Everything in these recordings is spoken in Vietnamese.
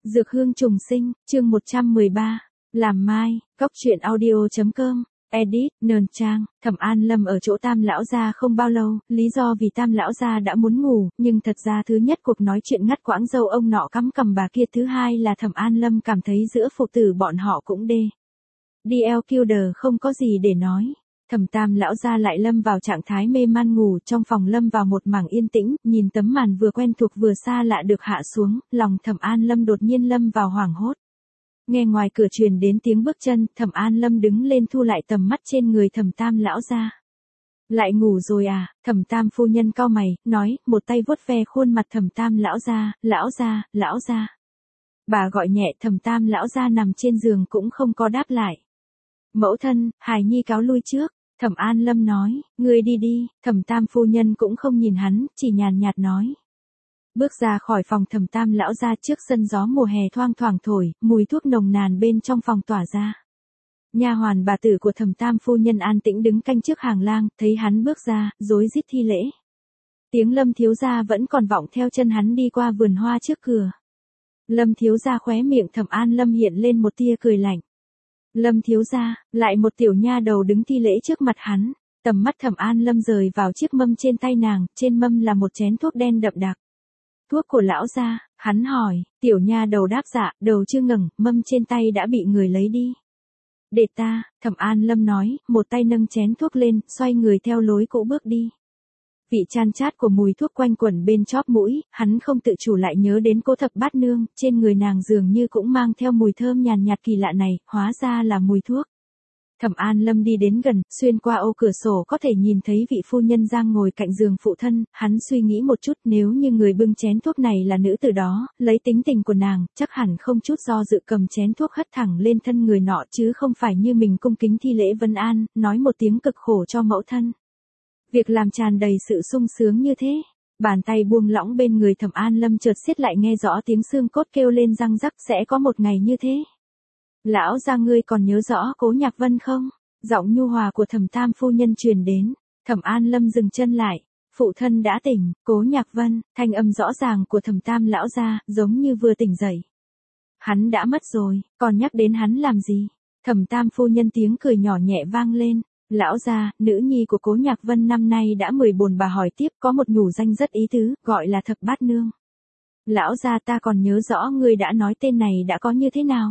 Dược hương trùng sinh, chương 113. Làm mai, góc truyện audio.com. Edit, Nờn Trang. Thẩm An Lâm ở chỗ Tam lão gia không bao lâu, lý do vì Tam lão gia đã muốn ngủ, nhưng thật ra thứ nhất cuộc nói chuyện ngắt quãng dâu ông nọ cắm cằm bà kia, thứ hai là Thẩm An Lâm cảm thấy giữa phụ tử bọn họ cũng DLQD không có gì để nói. Thẩm Tam lão gia lại lâm vào trạng thái mê man ngủ, trong phòng lâm vào một mảng yên tĩnh, nhìn tấm màn vừa quen thuộc vừa xa lạ được hạ xuống, lòng Thẩm An Lâm đột nhiên lâm vào hoảng hốt. Nghe ngoài cửa truyền đến tiếng bước chân, Thẩm An Lâm đứng lên thu lại tầm mắt trên người Thẩm Tam lão gia. Lại ngủ rồi à? Thẩm Tam phu nhân cau mày, nói, một tay vuốt ve khuôn mặt Thẩm Tam lão gia, lão gia, lão gia. Bà gọi nhẹ, Thẩm Tam lão gia nằm trên giường cũng không có đáp lại. Mẫu thân, hài nhi cáo lui trước. Thẩm An Lâm nói, ngươi đi đi. Thẩm Tam phu nhân cũng không nhìn hắn, chỉ nhàn nhạt nói. Bước ra khỏi phòng Thẩm Tam lão ra, trước sân gió mùa hè thoang thoảng thổi, mùi thuốc nồng nàn bên trong phòng tỏa ra. Nha hoàn bà tử của Thẩm Tam phu nhân an tĩnh đứng canh trước hàng lang, thấy hắn bước ra, rối rít thi lễ. Tiếng Lâm thiếu gia vẫn còn vọng theo chân hắn đi qua vườn hoa trước cửa. Lâm thiếu gia khóe miệng Thẩm An Lâm hiện lên một tia cười lạnh. Lâm thiếu gia, lại một tiểu nha đầu đứng thi lễ trước mặt hắn, tầm mắt Thẩm An Lâm rời vào chiếc mâm trên tay nàng, trên mâm là một chén thuốc đen đậm đặc. Thuốc của lão gia, hắn hỏi, tiểu nha đầu đáp dạ, đầu chưa ngẩng, mâm trên tay đã bị người lấy đi. Để ta, Thẩm An Lâm nói, một tay nâng chén thuốc lên, xoay người theo lối cũ bước đi. Vị chan chát của mùi thuốc quanh quẩn bên chóp mũi, hắn không tự chủ lại nhớ đến cô Thập Bát Nương, trên người nàng dường như cũng mang theo mùi thơm nhàn nhạt kỳ lạ này, hóa ra là mùi thuốc. Thẩm An Lâm đi đến gần, xuyên qua ô cửa sổ có thể nhìn thấy vị phu nhân đang ngồi cạnh giường phụ thân, hắn suy nghĩ một chút, nếu như người bưng chén thuốc này là nữ tử đó, lấy tính tình của nàng, chắc hẳn không chút do dự cầm chén thuốc hất thẳng lên thân người nọ, chứ không phải như mình cung kính thi lễ vân an, nói một tiếng cực khổ cho mẫu thân. Việc làm tràn đầy sự sung sướng như thế. Bàn tay buông lỏng bên người Thẩm An Lâm chợt siết lại, nghe rõ tiếng xương cốt kêu lên răng rắc, sẽ có một ngày như thế. Lão gia, ngươi còn nhớ rõ Cố Nhạc Vân không? Giọng nhu hòa của Thẩm Tam phu nhân truyền đến. Thẩm An Lâm dừng chân lại. Phụ thân đã tỉnh. Cố Nhạc Vân, thanh âm rõ ràng của Thẩm Tam lão gia, giống như vừa tỉnh dậy. Hắn đã mất rồi, còn nhắc đến hắn làm gì? Thẩm Tam phu nhân tiếng cười nhỏ nhẹ vang lên. Lão gia, nữ nhi của Cố Nhạc Vân năm nay đã 14, bà hỏi tiếp, có một nhủ danh rất ý tứ, gọi là Thập Bát Nương. Lão gia, ta còn nhớ rõ ngươi đã nói tên này đã có như thế nào.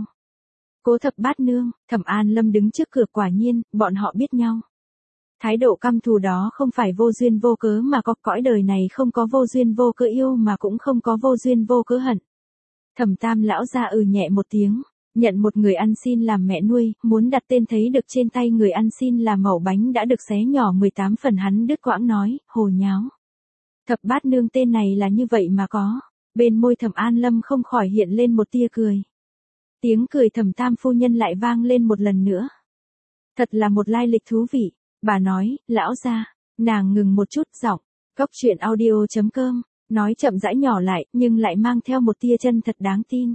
Cố Thập Bát Nương. Thẩm An Lâm đứng trước cửa, quả nhiên, bọn họ biết nhau. Thái độ căm thù đó không phải vô duyên vô cớ mà có, cõi đời này không có vô duyên vô cớ yêu mà cũng không có vô duyên vô cớ hận. Thẩm Tam lão gia nhẹ một tiếng. Nhận một người ăn xin làm mẹ nuôi, muốn đặt tên thấy được trên tay người ăn xin là mẩu bánh đã được xé nhỏ 18 phần, hắn đứt quãng nói, hồ nháo. Thập Bát Nương tên này là như vậy mà có. Bên môi Thẩm An Lâm không khỏi hiện lên một tia cười. Tiếng cười Thẩm Tam phu nhân lại vang lên một lần nữa. Thật là một lai lịch thú vị. Bà nói, lão gia. Nàng ngừng một chút, giọng. Góc truyện audio.com. Nói chậm rãi nhỏ lại, nhưng lại mang theo một tia chân thật đáng tin.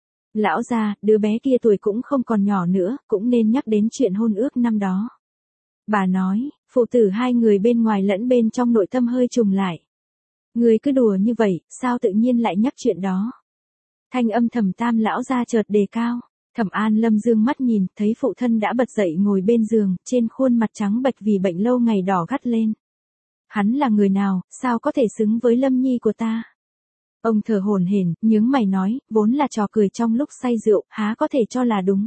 Lão gia, đứa bé kia tuổi cũng không còn nhỏ nữa, cũng nên nhắc đến chuyện hôn ước năm đó. Bà nói, phụ tử hai người bên ngoài lẫn bên trong nội tâm hơi trùng lại. Người cứ đùa như vậy, sao tự nhiên lại nhắc chuyện đó? Thanh âm Thẩm Tam lão gia chợt đề cao. Thẩm An Lâm dương mắt nhìn, thấy phụ thân đã bật dậy ngồi bên giường, trên khuôn mặt trắng bệch vì bệnh lâu ngày đỏ gắt lên. Hắn là người nào, sao có thể xứng với Lâm nhi của ta? Ông thở hổn hển, nhướng mày nói, vốn là trò cười trong lúc say rượu, há có thể cho là đúng.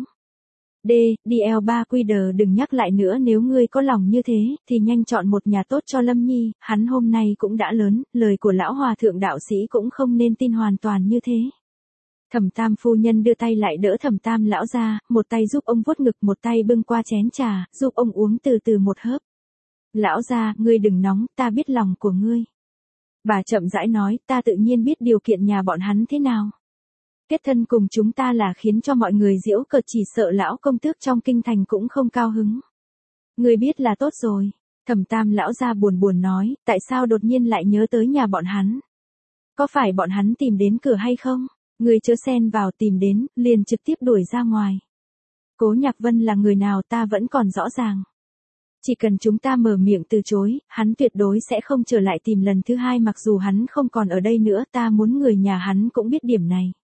DL3QD, đừng nhắc lại nữa, nếu ngươi có lòng như thế, thì nhanh chọn một nhà tốt cho Lâm nhi, hắn hôm nay cũng đã lớn, lời của lão hòa thượng đạo sĩ cũng không nên tin hoàn toàn như thế. Thẩm Tam phu nhân đưa tay lại đỡ Thẩm Tam lão ra, một tay giúp ông vuốt ngực, một tay bưng qua chén trà, giúp ông uống từ từ một hớp. Lão gia, ngươi đừng nóng, ta biết lòng của ngươi. Bà chậm rãi nói, ta tự nhiên biết điều kiện nhà bọn hắn thế nào. Kết thân cùng chúng ta là khiến cho mọi người giễu cợt, chỉ sợ lão công tước trong kinh thành cũng không cao hứng. Ngươi biết là tốt rồi. Thẩm Tam lão gia buồn buồn nói, tại sao đột nhiên lại nhớ tới nhà bọn hắn? Có phải bọn hắn tìm đến cửa hay không? Ngươi chớ xen vào, tìm đến, liền trực tiếp đuổi ra ngoài. Cố Nhạc Vân là người nào ta vẫn còn rõ ràng. Chỉ cần chúng ta mở miệng từ chối, hắn tuyệt đối sẽ không trở lại tìm lần thứ hai, mặc dù hắn không còn ở đây nữa, ta muốn người nhà hắn cũng biết điểm này.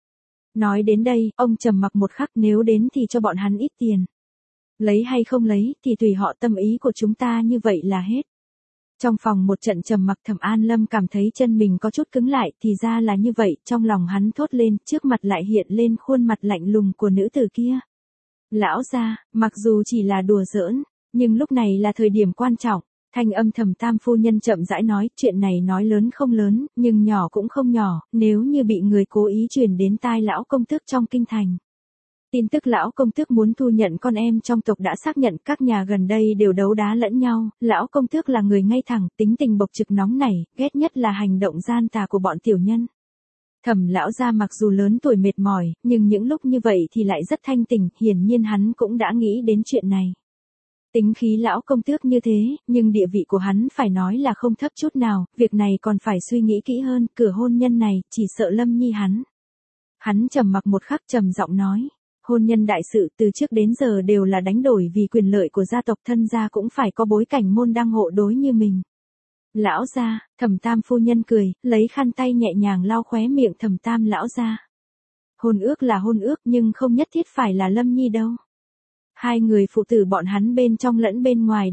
Nói đến đây, ông trầm mặc một khắc, nếu đến thì cho bọn hắn ít tiền. Lấy hay không lấy, thì tùy họ, tâm ý của chúng ta như vậy là hết. Trong phòng một trận trầm mặc, Thẩm An Lâm cảm thấy chân mình có chút cứng lại, thì ra là như vậy, trong lòng hắn thốt lên, trước mặt lại hiện lên khuôn mặt lạnh lùng của nữ tử kia. Lão gia, mặc dù chỉ là đùa giỡn, nhưng lúc này là thời điểm quan trọng. Thanh âm Thẩm Tam phu nhân chậm rãi nói, chuyện này nói lớn không lớn, nhưng nhỏ cũng không nhỏ, nếu như bị người cố ý truyền đến tai lão công tước trong kinh thành. Tin tức lão công tước muốn thu nhận con em trong tộc đã xác nhận, các nhà gần đây đều đấu đá lẫn nhau, lão công tước là người ngay thẳng, tính tình bộc trực nóng nảy, ghét nhất là hành động gian tà của bọn tiểu nhân. Thẩm lão gia mặc dù lớn tuổi mệt mỏi, nhưng những lúc như vậy thì lại rất thanh tỉnh, hiển nhiên hắn cũng đã nghĩ đến chuyện này. Tính khí lão công tước như thế, nhưng địa vị của hắn phải nói là không thấp chút nào, việc này còn phải suy nghĩ kỹ hơn, cửa hôn nhân này, chỉ sợ Lâm Nhi hắn. Hắn trầm mặc một khắc, trầm giọng nói, hôn nhân đại sự từ trước đến giờ đều là đánh đổi vì quyền lợi của gia tộc, thân gia cũng phải có bối cảnh môn đăng hộ đối như mình. Lão gia, Thẩm Tam phu nhân cười, lấy khăn tay nhẹ nhàng lau khóe miệng Thẩm Tam lão gia. Hôn ước là hôn ước, nhưng không nhất thiết phải là Lâm Nhi đâu. Hai người phụ tử bọn hắn bên trong lẫn bên ngoài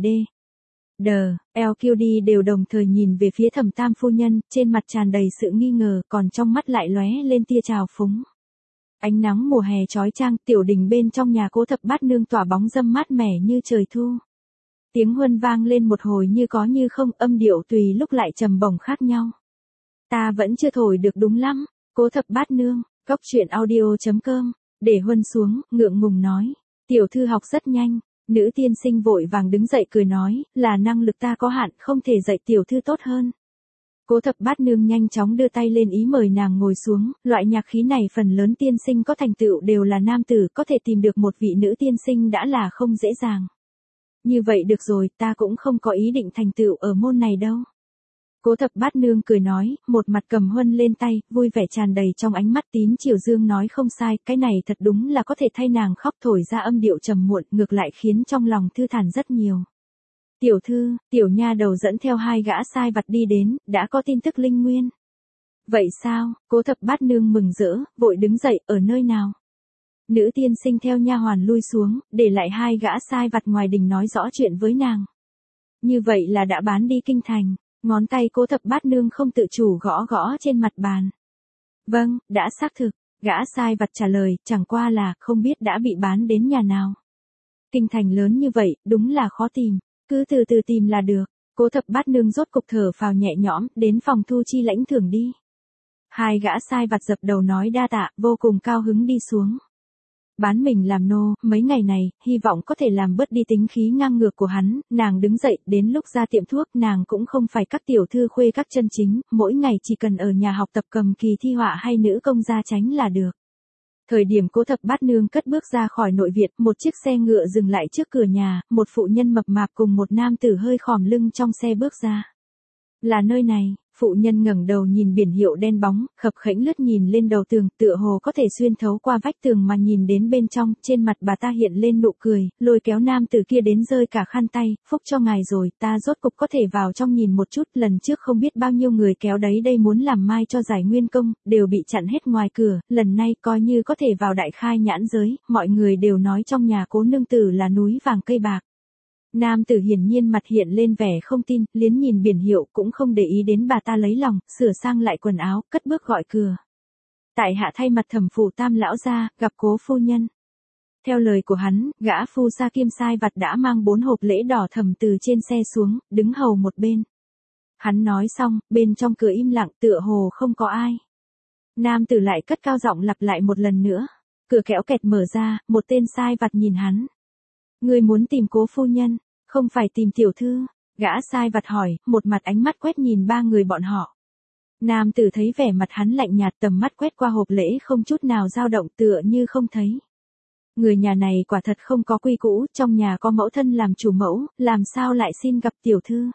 LQD đều đồng thời nhìn về phía Thẩm Tam phu nhân, trên mặt tràn đầy sự nghi ngờ, còn trong mắt lại lóe lên tia trào phúng. Ánh nắng mùa hè chói chang, tiểu đình bên trong nhà Cố Thập Bát Nương tỏa bóng râm mát mẻ như trời thu. Tiếng huân vang lên một hồi như có như không, âm điệu tùy lúc lại trầm bổng khác nhau. Ta vẫn chưa thổi được đúng lắm, Cố Thập Bát Nương, Cóc Truyện Audio.com, để huân xuống, ngượng ngùng nói. Tiểu thư học rất nhanh, nữ tiên sinh vội vàng đứng dậy cười nói, là năng lực ta có hạn, không thể dạy tiểu thư tốt hơn. Cố Thập Bát Nương nhanh chóng đưa tay lên ý mời nàng ngồi xuống, loại nhạc khí này phần lớn tiên sinh có thành tựu đều là nam tử, có thể tìm được một vị nữ tiên sinh đã là không dễ dàng. Như vậy được rồi, ta cũng không có ý định thành tựu ở môn này đâu. Cố Thập Bát Nương cười nói, một mặt cầm huân lên tay, vui vẻ tràn đầy trong ánh mắt. Tín Triều Dương nói không sai, cái này thật đúng là có thể thay nàng khóc, thổi ra âm điệu trầm muộn, ngược lại khiến trong lòng thư thản rất nhiều. Tiểu thư, tiểu nha đầu dẫn theo hai gã sai vặt đi đến, đã có tin tức linh nguyên. Vậy sao? Cố Thập Bát Nương mừng rỡ, vội đứng dậy, ở nơi nào? Nữ tiên sinh theo nha hoàn lui xuống, để lại hai gã sai vặt ngoài đình nói rõ chuyện với nàng. Như vậy là đã bán đi kinh thành. Ngón tay Cố Thập Bát Nương không tự chủ gõ gõ trên mặt bàn. Vâng, đã xác thực, gã sai vặt trả lời, chẳng qua là không biết đã bị bán đến nhà nào. Kinh thành lớn như vậy, đúng là khó tìm, cứ từ từ tìm là được. Cố Thập Bát Nương rốt cục thở phào nhẹ nhõm, đến phòng thu chi lãnh thưởng đi. Hai gã sai vặt dập đầu nói đa tạ, vô cùng cao hứng đi xuống. Bán mình làm nô, mấy ngày này, hy vọng có thể làm bớt đi tính khí ngang ngược của hắn. Nàng đứng dậy, đến lúc ra tiệm thuốc, nàng cũng không phải các tiểu thư khuê các chân chính, mỗi ngày chỉ cần ở nhà học tập cầm kỳ thi họa hay nữ công gia tránh là được. Thời điểm Cố Thập Bát Nương cất bước ra khỏi nội viện, một chiếc xe ngựa dừng lại trước cửa nhà, một phụ nhân mập mạp cùng một nam tử hơi khòm lưng trong xe bước ra. Là nơi này. Phụ nhân ngẩng đầu nhìn biển hiệu đen bóng, khập khẽnh lướt nhìn lên đầu tường, tựa hồ có thể xuyên thấu qua vách tường mà nhìn đến bên trong, trên mặt bà ta hiện lên nụ cười, lôi kéo nam tử kia đến rơi cả khăn tay, phúc cho ngài rồi, ta rốt cục có thể vào trong nhìn một chút, lần trước không biết bao nhiêu người kéo đấy đây muốn làm mai cho giải nguyên công, đều bị chặn hết ngoài cửa, lần này coi như có thể vào đại khai nhãn giới, mọi người đều nói trong nhà Cố nương tử là núi vàng cây bạc. Nam tử hiển nhiên mặt hiện lên vẻ không tin, liếc nhìn biển hiệu cũng không để ý đến bà ta lấy lòng, sửa sang lại quần áo, cất bước gọi cửa. Tại hạ thay mặt Thẩm phủ Tam lão gia, gặp Cố phu nhân. Theo lời của hắn, gã phu sa kim sai vặt đã mang 4 hộp lễ đỏ thầm từ trên xe xuống, đứng hầu một bên. Hắn nói xong, bên trong cửa im lặng, tựa hồ không có ai. Nam tử lại cất cao giọng lặp lại một lần nữa. Cửa kéo kẹt mở ra, một tên sai vặt nhìn hắn. Người muốn tìm Cố phu nhân, không phải tìm tiểu thư. Gã sai vặt hỏi, một mặt ánh mắt quét nhìn ba người bọn họ. Nam tử thấy vẻ mặt hắn lạnh nhạt, tầm mắt quét qua hộp lễ không chút nào dao động, tựa như không thấy. Người nhà này quả thật không có quy củ, trong nhà có mẫu thân làm chủ mẫu, làm sao lại xin gặp tiểu thư?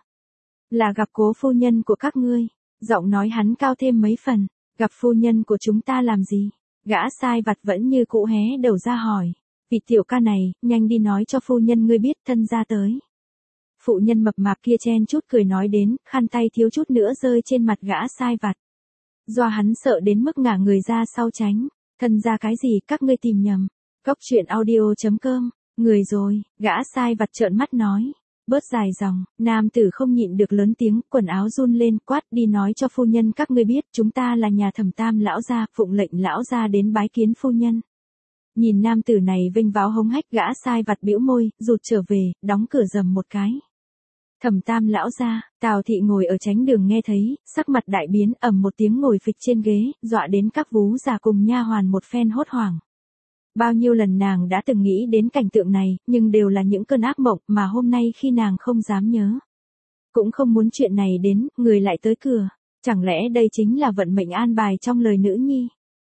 Là gặp Cố phu nhân của các ngươi. Giọng nói hắn cao thêm mấy phần. Gặp phu nhân của chúng ta làm gì? Gã sai vặt vẫn như cũ hé đầu ra hỏi. Vị tiểu ca này, nhanh đi nói cho phu nhân ngươi biết thân ra tới. Phụ nhân mập mạp kia chen chút cười nói đến, khăn tay thiếu chút nữa rơi trên mặt gã sai vặt. Do hắn sợ đến mức ngả người ra sau tránh. Thân ra cái gì, các ngươi tìm nhầm. Cóc truyện audio.com, người rồi, gã sai vặt trợn mắt nói. Bớt dài dòng, nam tử không nhịn được lớn tiếng, quần áo run lên, quát đi nói cho phu nhân các ngươi biết, chúng ta là nhà Thẩm Tam lão gia, phụng lệnh lão gia đến bái kiến phu nhân. Nhìn nam tử này vênh váo hống hách, gã sai vặt bĩu môi, rụt trở về, đóng cửa rầm một cái. Thẩm Tam lão gia, Tào thị ngồi ở tránh đường nghe thấy, sắc mặt đại biến, ầm một tiếng ngồi phịch trên ghế, dọa đến các vú già cùng nha hoàn một phen hốt hoảng. Bao nhiêu lần nàng đã từng nghĩ đến cảnh tượng này, nhưng đều là những cơn ác mộng mà hôm nay khi nàng không dám nhớ. Cũng không muốn chuyện này đến, người lại tới cửa. Chẳng lẽ đây chính là vận mệnh an bài trong lời nữ nhi?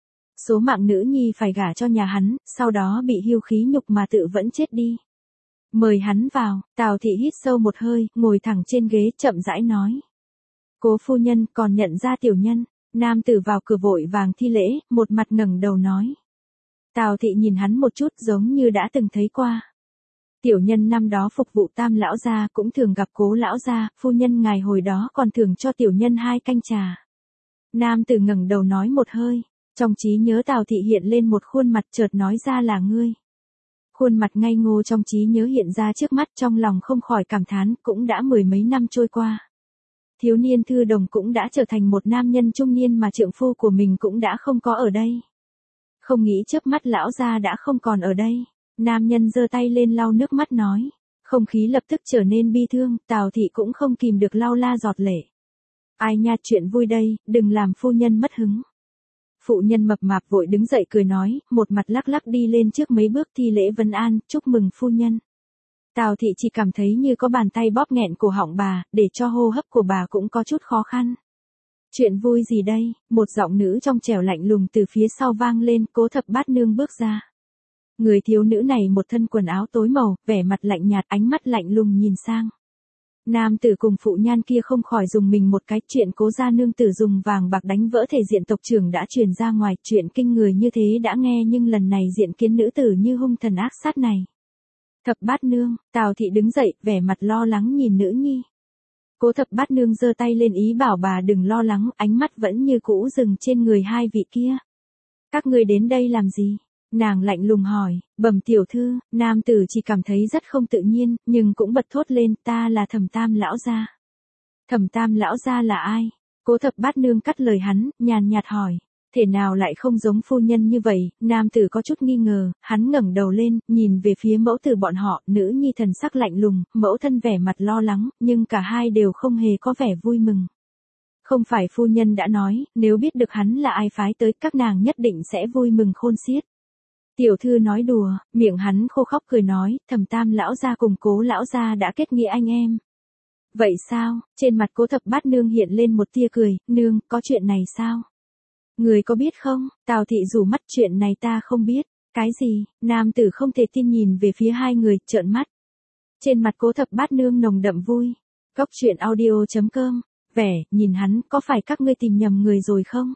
Số mạng nữ nhi phải gả cho nhà hắn, sau đó bị hưu khí nhục mà tự vẫn chết đi. Mời hắn vào, Tào thị hít sâu một hơi, ngồi thẳng trên ghế chậm rãi nói. Cố phu nhân còn nhận ra tiểu nhân, nam tử vào cửa vội vàng thi lễ, một mặt ngẩng đầu nói. Tào thị nhìn hắn một chút giống như đã từng thấy qua. Tiểu nhân năm đó phục vụ Tam lão gia cũng thường gặp Cố lão gia, phu nhân ngài hồi đó còn thường cho tiểu nhân 2 canh trà. Nam tử ngẩng đầu nói một hơi, trong trí nhớ Tào thị hiện lên một khuôn mặt chợt nói ra là ngươi. Khuôn mặt ngây ngô trong trí nhớ hiện ra trước mắt, trong lòng không khỏi cảm thán, cũng đã 10 mấy năm trôi qua. Thiếu niên Thư Đồng cũng đã trở thành một nam nhân trung niên mà trượng phu của mình cũng đã không có ở đây. Không nghĩ chớp mắt lão gia đã không còn ở đây. Nam nhân giơ tay lên lau nước mắt nói. Không khí lập tức trở nên bi thương, Tào thị cũng không kìm được lau la giọt lệ. Ai nha, chuyện vui đây, đừng làm phu nhân mất hứng. Phụ nhân mập mạp vội đứng dậy cười nói, một mặt lắc lắc đi lên trước mấy bước thi lễ vân an, chúc mừng phu nhân. Tào thị chỉ cảm thấy như có bàn tay bóp nghẹn cổ họng bà, để cho hô hấp của bà cũng có chút khó khăn. Chuyện vui gì đây? Một giọng nữ trong trẻo lạnh lùng từ phía sau vang lên, Cố Thập Bát Nương bước ra. Người thiếu nữ này một thân quần áo tối màu, vẻ mặt lạnh nhạt, ánh mắt lạnh lùng nhìn sang. Nam tử cùng phụ nhan kia không khỏi dùng mình một cái, chuyện Cố gia nương tử dùng vàng bạc đánh vỡ thể diện tộc trưởng đã truyền ra ngoài, chuyện kinh người như thế đã nghe nhưng lần này diện kiến nữ tử như hung thần ác sát này. Thập Bát Nương, Tào thị đứng dậy, vẻ mặt lo lắng nhìn nữ nhi. Cố Thập Bát Nương giơ tay lên ý bảo bà đừng lo lắng, ánh mắt vẫn như cũ dừng trên người hai vị kia. Các ngươi đến đây làm gì? Nàng lạnh lùng hỏi, bẩm tiểu thư, nam tử chỉ cảm thấy rất không tự nhiên, nhưng cũng bật thốt lên, ta là Thẩm Tam lão gia. Thẩm Tam lão gia là ai? Cố Thập Bát Nương cắt lời hắn, nhàn nhạt hỏi. Thể nào lại không giống phu nhân như vậy? Nam tử có chút nghi ngờ, hắn ngẩng đầu lên, nhìn về phía mẫu tử bọn họ, nữ nhi thần sắc lạnh lùng, mẫu thân vẻ mặt lo lắng, nhưng cả hai đều không hề có vẻ vui mừng. Không phải phu nhân đã nói, nếu biết được hắn là ai phái tới, các nàng nhất định sẽ vui mừng khôn xiết. Tiểu thư nói đùa, miệng hắn khô khóc cười nói, Thẩm Tam lão gia cùng Cố lão gia đã kết nghĩa anh em. Vậy sao? Trên mặt Cố Thập Bát Nương hiện lên một tia cười, nương, có chuyện này sao? Người có biết không? Tào thị rủ mắt, chuyện này ta không biết. Cái gì? Nam tử không thể tin nhìn về phía hai người, trợn mắt. Trên mặt Cố Thập Bát Nương nồng đậm vui. Cóc truyện audio.com, vẻ, nhìn hắn, có phải các ngươi tìm nhầm người rồi không?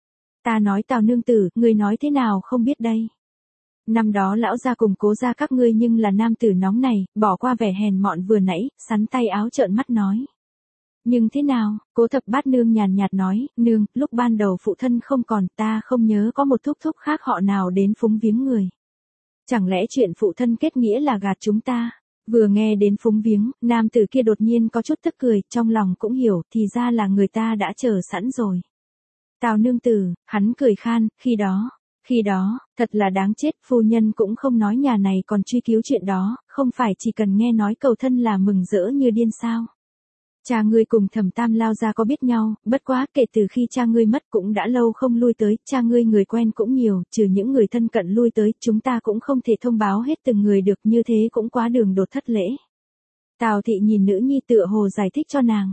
Ta nói Tào nương tử, ngươi nói thế nào không biết đây. Năm đó lão gia cùng Cố gia các ngươi nhưng là nam tử nóng này, bỏ qua vẻ hèn mọn vừa nãy, sắn tay áo trợn mắt nói. Nhưng thế nào? Cố Thập Bát Nương nhàn nhạt nói, nương, lúc ban đầu phụ thân không còn, ta không nhớ có một thúc thúc khác họ nào đến phúng viếng người. Chẳng lẽ chuyện phụ thân kết nghĩa là gạt chúng ta? Vừa nghe đến phúng viếng, nam tử kia đột nhiên có chút tức cười, trong lòng cũng hiểu, thì ra là người ta đã chờ sẵn rồi. Tào nương tử, hắn cười khan, khi đó, thật là đáng chết, phu nhân cũng không nói nhà này còn truy cứu chuyện đó, không phải chỉ cần nghe nói cầu thân là mừng rỡ như điên sao. Cha ngươi cùng Thẩm Tam lao ra có biết nhau, bất quá kể từ khi cha ngươi mất cũng đã lâu không lui tới, cha ngươi người quen cũng nhiều, trừ những người thân cận lui tới, chúng ta cũng không thể thông báo hết từng người được, như thế cũng quá đường đột thất lễ. Tào thị nhìn nữ nhi tựa hồ giải thích cho nàng.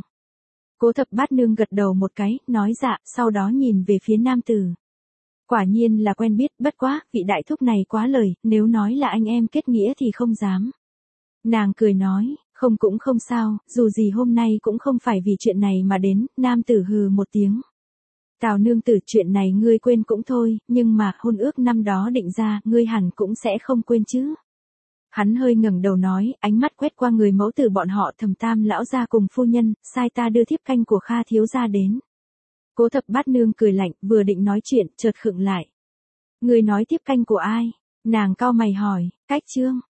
Cố Thập Bát Nương gật đầu một cái, nói dạ, sau đó nhìn về phía nam tử. Quả nhiên là quen biết, bất quá, vị đại thúc này quá lời, nếu nói là anh em kết nghĩa thì không dám. Nàng cười nói, không cũng không sao, dù gì hôm nay cũng không phải vì chuyện này mà đến, nam tử hừ một tiếng. Tào nương tử, chuyện này ngươi quên cũng thôi, nhưng mà hôn ước năm đó định ra, ngươi hẳn cũng sẽ không quên chứ. Hắn hơi ngẩng đầu nói, ánh mắt quét qua người mẫu tử bọn họ, Thẩm Tam lão gia cùng phu nhân, sai ta đưa thiếp canh của Kha thiếu gia đến. Cố Thập Bát Nương cười lạnh, vừa định nói chuyện, chợt khựng lại. Người nói tiếp canh của ai? Nàng cau mày hỏi, cách Trương.